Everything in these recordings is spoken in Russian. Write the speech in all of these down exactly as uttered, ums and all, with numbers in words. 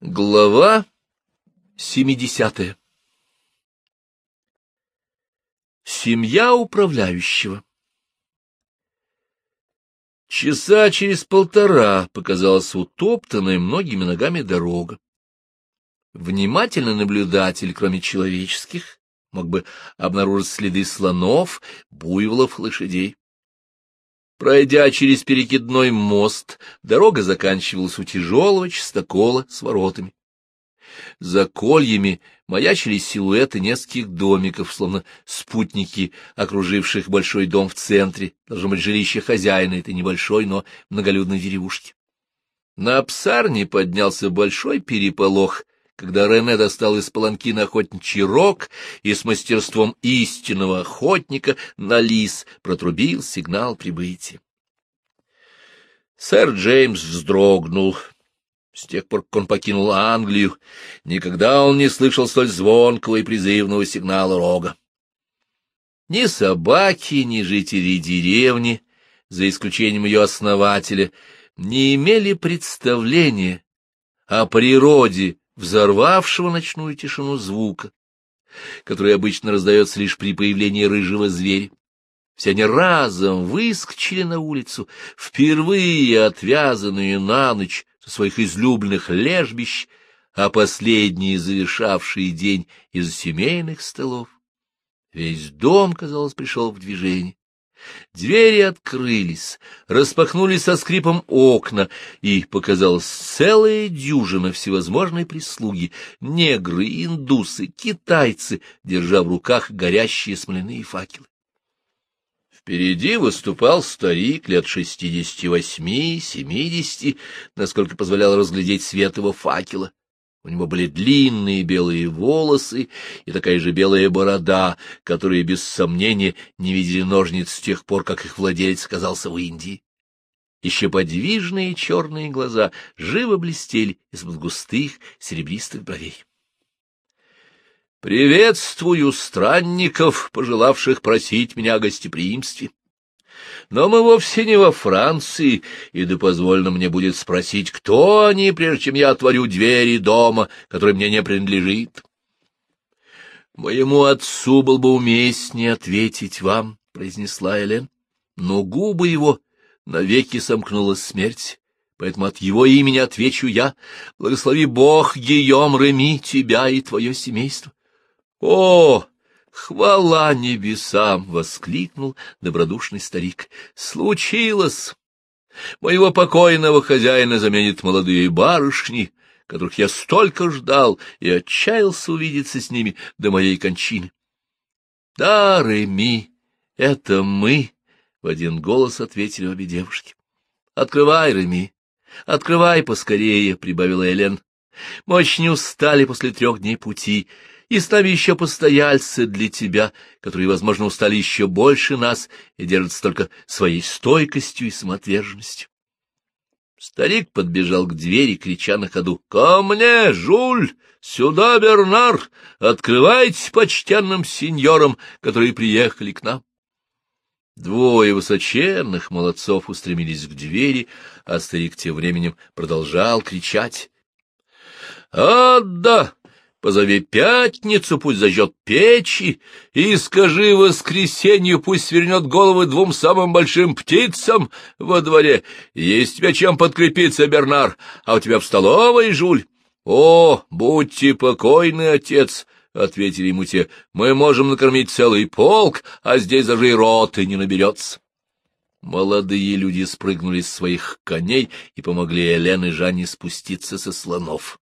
Глава семидесятая. Семья управляющего. Часа через полтора показалась утоптанная многими ногами дорога. Внимательный наблюдатель, кроме человеческих, мог бы обнаружить следы слонов, буйволов, лошадей. Пройдя через перекидной мост, дорога заканчивалась у тяжелого чистокола с воротами. За кольями маячили силуэты нескольких домиков, словно спутники, окруживших большой дом в центре, должно быть жилище хозяина этой небольшой, но многолюдной деревушки. На псарне поднялся большой переполох, когда Рене достал из паланкина охотничий рог и с мастерством истинного охотника на лис протрубил сигнал прибытия. Сэр Джеймс вздрогнул. С тех пор, как он покинул Англию, никогда он не слышал столь звонкого и призывного сигнала рога. Ни собаки, ни жители деревни, за исключением ее основателя, не имели представления о природе взорвавшего ночную тишину звука, который обычно раздается лишь при появлении рыжего зверя. Все они разом выскочили на улицу, впервые отвязанные на ночь со своих излюбленных лежбищ, а последние завершавшие день из семейных столов. Весь дом, казалось, пришел в движение. Двери открылись, распахнулись со скрипом окна, и показалась целая дюжина всевозможной прислуги, негры, индусы, китайцы, держа в руках горящие смоляные факелы. Впереди выступал старик лет шестидесяти восьми, семидесяти, насколько позволял разглядеть свет его факела. У него были длинные белые волосы и такая же белая борода, которые, без сомнения, не видели ножниц с тех пор, как их владелец оказался в Индии. Еще подвижные черные глаза живо блестели из-под густых серебристых бровей. «Приветствую странников, пожелавших просить меня о гостеприимстве. Но мы вовсе не во Франции, и да позволено мне будет спросить, кто они, прежде чем я отворю двери дома, который мне не принадлежит». «Моему отцу был бы уместнее ответить вам», — произнесла Элен, но губы его навеки сомкнула смерть, поэтому от его имени отвечу я: благослови Бог, Гийом Реми, тебя и твое семейство. «О, хвала небесам!» — воскликнул добродушный старик. «Случилось! Моего покойного хозяина заменят молодые барышни, которых я столько ждал и отчаялся увидеться с ними до моей кончины». «Да, Реми, это мы!» — в один голос ответили обе девушки. «Открывай, Реми, открывай поскорее!» — прибавила Элен. «Мы очень устали после трех дней пути, и с нами еще постояльцы для тебя, которые, возможно, устали еще больше нас и держатся только своей стойкостью и самоотверженностью». Старик подбежал к двери, крича на ходу: «Ко мне, Жуль! Сюда, Бернар! Открывайте почтенным сеньорам, которые приехали к нам!» Двое высоченных молодцов устремились к двери, а старик тем временем продолжал кричать: «А, да! Позови пятницу, пусть зажжет печи, и скажи воскресенью, пусть свернет головы двум самым большим птицам во дворе. Есть тебе чем подкрепиться, Бернар, а у тебя в столовой, Жуль?» «О, будьте покойны, отец», — ответили ему те, — «мы можем накормить целый полк, а здесь даже и роты не наберется». Молодые люди спрыгнули с своих коней и помогли Элен и Жанне спуститься со слонов.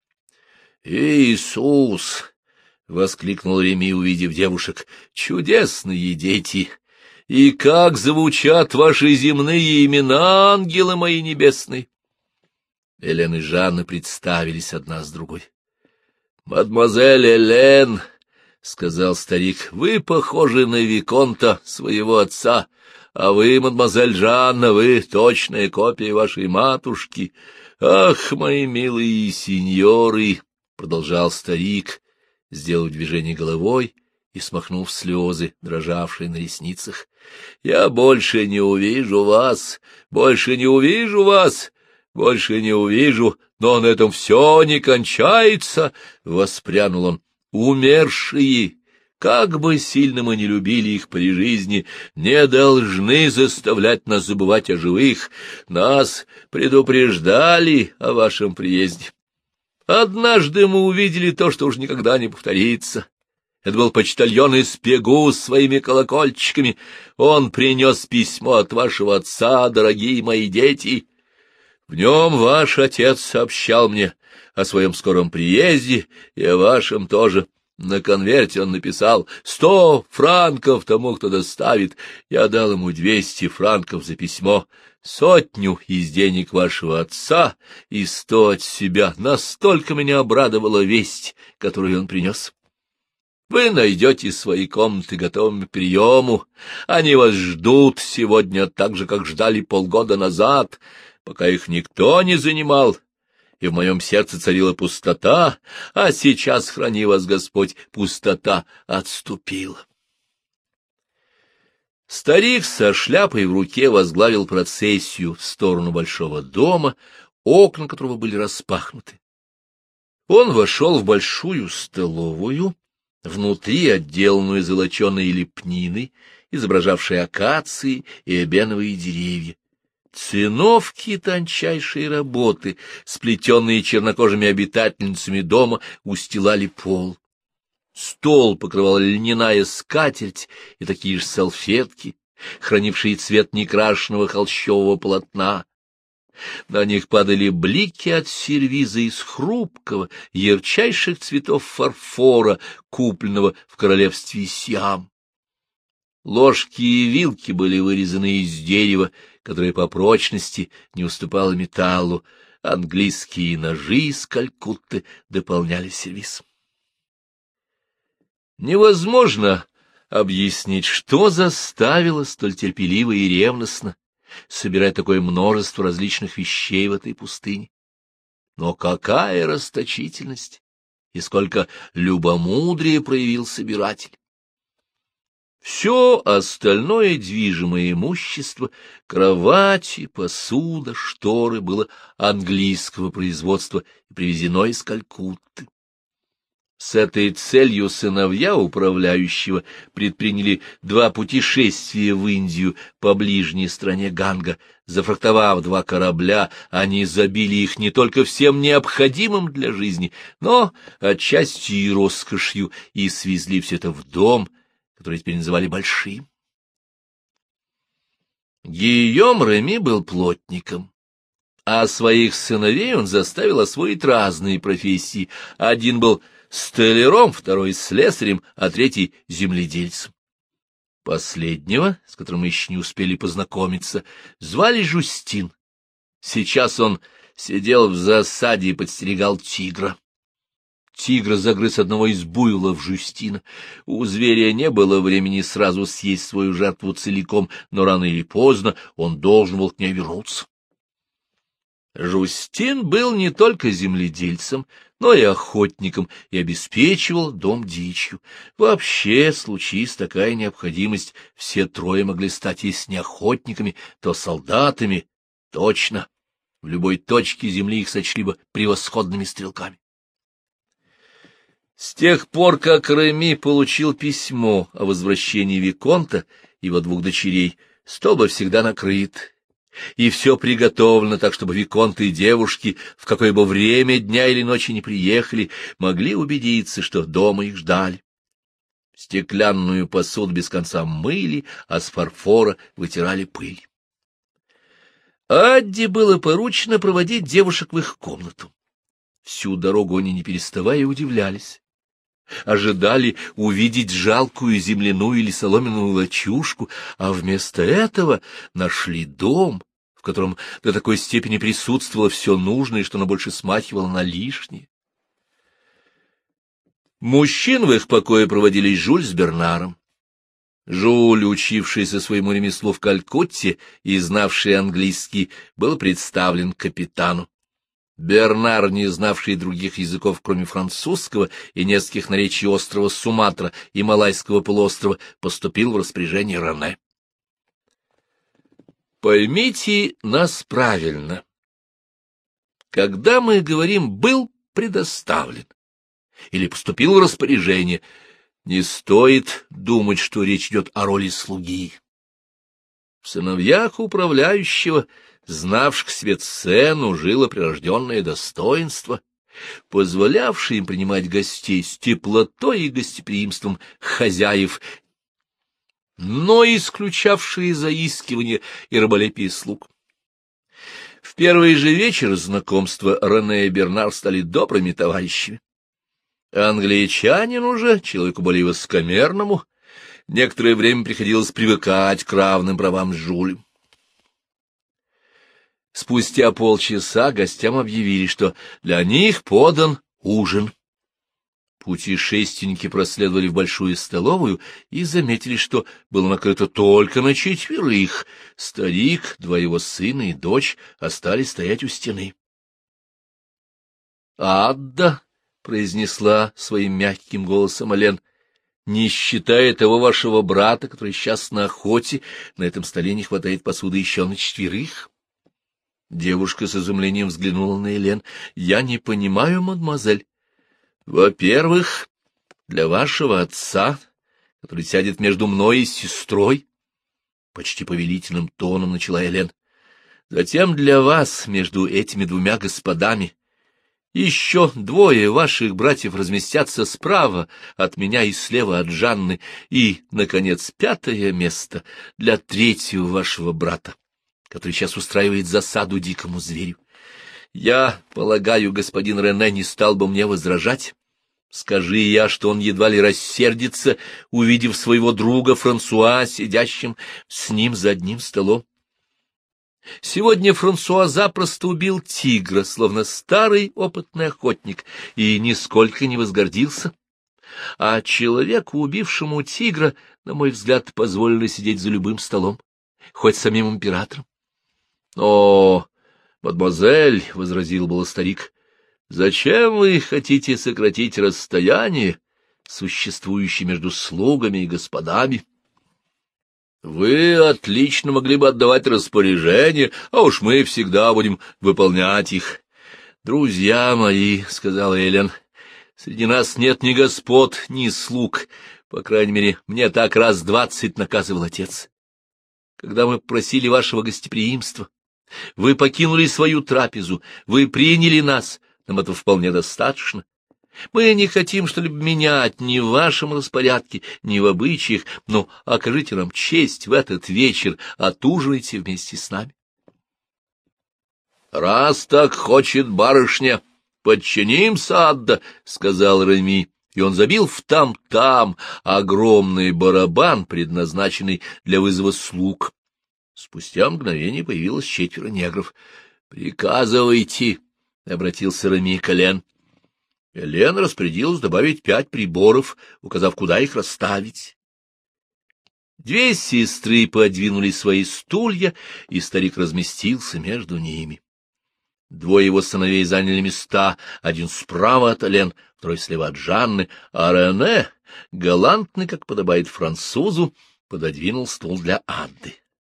«Иисус!» — воскликнул Реми, увидев девушек. «Чудесные дети! И как звучат ваши земные имена, ангелы мои небесные!» Элен и Жанна представились одна с другой. «Мадемуазель Элен!» — сказал старик. — вы похожи на виконта, своего отца, а вы, мадемуазель Жанна, вы точная копия вашей матушки. Ах, мои милые сеньоры! Продолжал старик, сделав движение головой и смахнув слезы, дрожавшие на ресницах. — Я больше не увижу вас, больше не увижу вас. больше не увижу, но на этом все не кончается, — воспрянул он. Умершие, как бы сильно мы ни любили их при жизни, не должны заставлять нас забывать о живых. Нас предупреждали о вашем приезде. Однажды мы увидели то, что уж никогда не повторится. Это был почтальон из Пегу с своими колокольчиками. Он принес письмо от вашего отца, дорогие мои дети. В нем ваш отец сообщал мне о своем скором приезде и о вашем тоже. На конверте он написал «Сто франков тому, кто доставит». Я дал ему двести франков за письмо, сотню из денег вашего отца и сто от себя. Настолько меня обрадовала весть, которую он принес. Вы найдете свои комнаты готовыми к приему. Они вас ждут сегодня так же, как ждали полгода назад, пока их никто не занимал, и в моем сердце царила пустота, а сейчас, храни вас Господь, пустота отступила. Старик со шляпой в руке возглавил процессию в сторону большого дома, окна которого были распахнуты. Он вошел в большую столовую, внутри отделанную золоченой лепниной, изображавшей акации и эбеновые деревья. Циновки тончайшей работы, сплетенные чернокожими обитательницами дома, устилали пол. Стол покрывала льняная скатерть и такие же салфетки, хранившие цвет некрашенного холщового полотна. На них падали блики от сервиза из хрупкого, ярчайших цветов фарфора, купленного в королевстве Сиам. Ложки и вилки были вырезаны из дерева, которое по прочности не уступало металлу. Английские ножи из Калькутты дополняли сервиз. Невозможно объяснить, что заставило столь терпеливо и ревностно собирать такое множество различных вещей в этой пустыне. Но какая расточительность и сколько любомудрия проявил собиратель! Все остальное движимое имущество, кровати, посуда, шторы, было английского производства и привезено из Калькутты. С этой целью сыновья управляющего предприняли два путешествия в Индию по ближней стране Ганга. Зафрахтовав два корабля, они забили их не только всем необходимым для жизни, но отчасти и роскошью, и свезли все это в дом, который теперь называли Большим. Гийом Реми был плотником, а своих сыновей он заставил освоить разные профессии. Один был столяром, второй — слесарем, а третий — земледельцем. Последнего, с которым мы еще не успели познакомиться, звали Жюстин. Сейчас он сидел в засаде и подстерегал тигра. Тигр загрыз одного из буйволов Жюстина. У зверя не было времени сразу съесть свою жертву целиком, но рано или поздно он должен был к ней вернуться. Жюстин был не только земледельцем, но и охотником, и обеспечивал дом дичью. Вообще, случись такая необходимость, все трое могли стать, если не охотниками, то солдатами. Точно, в любой точке земли их сочли бы превосходными стрелками. С тех пор, как Реми получил письмо о возвращении виконта и его двух дочерей, стол был всегда накрыт, и все приготовлено так, чтобы виконты и девушки, в какое бы время дня или ночи не приехали, могли убедиться, что дома их ждали. Стеклянную посуду без конца мыли, а с фарфора вытирали пыль. Адде было поручено проводить девушек в их комнату. Всю дорогу они, не переставая, удивлялись. Ожидали увидеть жалкую земляную или соломенную лачушку, а вместо этого нашли дом, в котором до такой степени присутствовало все нужное, что оно больше смахивало на лишнее. Мужчин в их покое проводили Жюль с Бернаром. Жюль, учившийся своему ремеслу в Калькутте и знавший английский, был представлен капитану. Бернар, не знавший других языков, кроме французского и нескольких наречий острова Суматра и Малайского полуострова, поступил в распоряжение Рене. Поймите нас правильно. Когда мы говорим «был предоставлен» или «поступил в распоряжение», не стоит думать, что речь идет о роли слуги. В сыновьях управляющего, знавших к себе цену, жило прирожденное достоинство, позволявшее им принимать гостей с теплотой и гостеприимством хозяев, но исключавшие заискивание и раболепие слуг. В первый же вечер знакомства Рене и Бернар стали добрыми товарищами. Англичанину же, человеку более высокомерному, некоторое время приходилось привыкать к равным правам с Жюлем. Спустя полчаса гостям объявили, что для них подан ужин. Путешественники проследовали в большую столовую и заметили, что было накрыто только на четверых. Старик, два его сына и дочь остались стоять у стены. «Адда», — произнесла своим мягким голосом Ален, — «не считая того вашего брата, который сейчас на охоте, на этом столе не хватает посуды еще на четверых». Девушка с изумлением взглянула на Элен. «Я не понимаю, мадемуазель. Во-первых, для вашего отца, который сядет между мной и сестрой, — почти повелительным тоном начала Элен, — затем для вас, между этими двумя господами, еще двое ваших братьев разместятся справа от меня и слева от Жанны, и, наконец, пятое место для третьего вашего брата, который сейчас устраивает засаду дикому зверю. Я полагаю, господин Рене не стал бы мне возражать. Скажи я, что он едва ли рассердится, увидев своего друга Франсуа, сидящим с ним за одним столом. Сегодня Франсуа запросто убил тигра, словно старый опытный охотник, и нисколько не возгордился. А человеку, убившему тигра, на мой взгляд, позволено сидеть за любым столом, хоть самим императором. — О, мадемуазель, — возразил было старик, — зачем вы хотите сократить расстояние, существующее между слугами и господами? Вы отлично могли бы отдавать распоряжения, а уж мы всегда будем выполнять их. — Друзья мои, — сказала Элен, — среди нас нет ни господ, ни слуг, по крайней мере, мне так раз двадцать наказывал отец. Когда мы просили вашего гостеприимства, вы покинули свою трапезу, вы приняли нас, нам этого вполне достаточно. Мы не хотим что-либо менять ни в вашем распорядке, ни в обычаях, но окажите нам честь в этот вечер, отужинайте вместе с нами. — Раз так хочет барышня, подчинимся, Адда, — сказал Реми, и он забил в там-там огромный барабан, предназначенный для вызова слуг. Спустя мгновение появилось четверо негров. — Приказывайте, — обратился Реми к Элен. Элен распорядилась добавить пять приборов, указав, куда их расставить. Две сестры подвинули свои стулья, и старик разместился между ними. Двое его сыновей заняли места, один справа от Элен, второй слева от Жанны, а Рене, галантный, как подобает французу, пододвинул стул для Адды.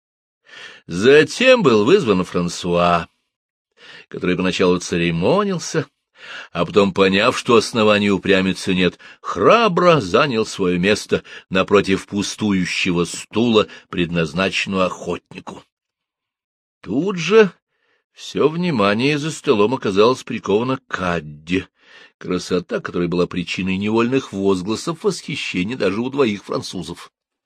Затем был вызван Франсуа, который поначалу церемонился, а потом, поняв, что оснований упрямиться нет, храбро занял свое место напротив пустующего стула, предназначенного охотнику. Тут же все внимание за столом оказалось приковано к Адде, красота которой была причиной невольных возгласов восхищения даже у двоих французов.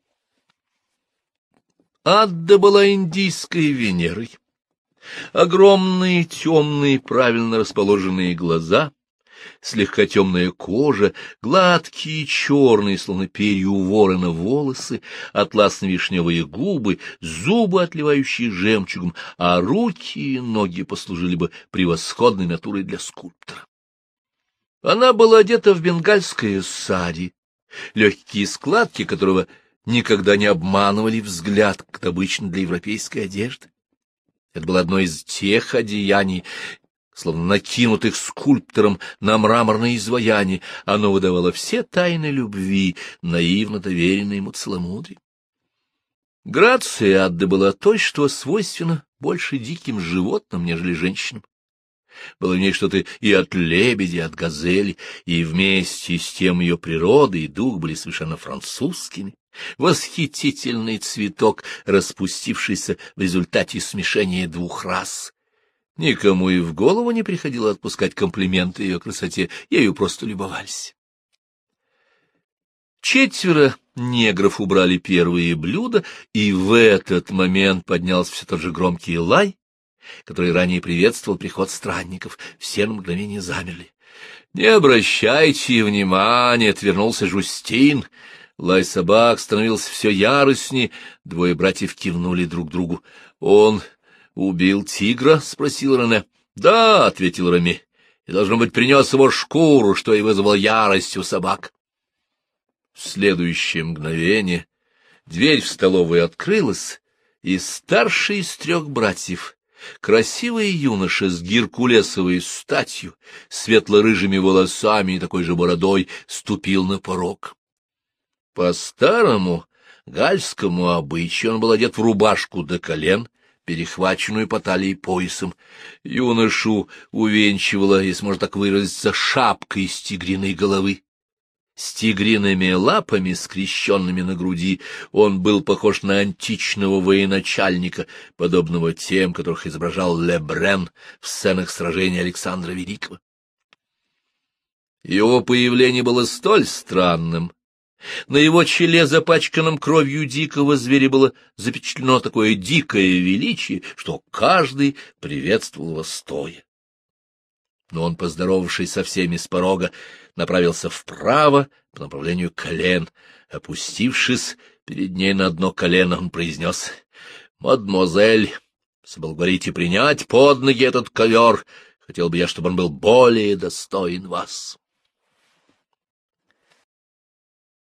Адда была индийской Венерой. Огромные, темные, правильно расположенные глаза, слегка темная кожа, гладкие, черные, словно перья у ворона, волосы, атласно-вишневые губы, зубы, отливающие жемчугом, а руки и ноги послужили бы превосходной натурой для скульптора. Она была одета в бенгальское сари, легкие складки которого никогда не обманывали взгляд, как обычно для европейской одежды. Это было одно из тех одеяний, словно накинутых скульптором на мраморное изваяние. Оно выдавало все тайны любви, наивно доверенной ему целомудрие. Грация Адды была той, что свойственно больше диким животным, нежели женщинам. Было в ней что-то и от лебеди, и от газели, и вместе с тем ее природа и дух были совершенно французскими. Восхитительный цветок, распустившийся в результате смешения двух рас. Никому и в голову не приходило отпускать комплименты ее красоте, ею просто любовались. Четверо негров убрали первые блюда, и в этот момент поднялся все тот же громкий лай, который ранее приветствовал приход странников. Все на мгновение замерли. — Не обращайте внимания, — отвернулся Жюстин. Лай собак становился все яростнее, двое братьев кивнули друг другу. — Он убил тигра? — спросил Рене. — Да, — ответил Реми, — и, должно быть, принес его шкуру, что и вызвало ярость у собак. В следующее мгновение дверь в столовую открылась, и старший из трех братьев, красивый юноша с геркулесовой статью, светло-рыжими волосами и такой же бородой, ступил на порог. По старому гальскому обычаю он был одет в рубашку до колен, перехваченную по талии поясом. Юношу увенчивала, если можно так выразиться, шапка из тигриной головы. С тигриными лапами, скрещенными на груди, он был похож на античного военачальника, подобного тем, которых изображал Лебрен в сценах сражения Александра Великого. Его появление было столь странным. На его челе, запачканном кровью дикого зверя, было запечатлено такое дикое величие, что каждый приветствовал его стоя. Но он, поздоровавшись со всеми с порога, направился вправо по направлению к колен. Опустившись перед ней на одно колено, он произнес: — Мадемуазель, соблаговорите принять под ноги этот ковер. Хотел бы я, чтобы он был более достоин вас.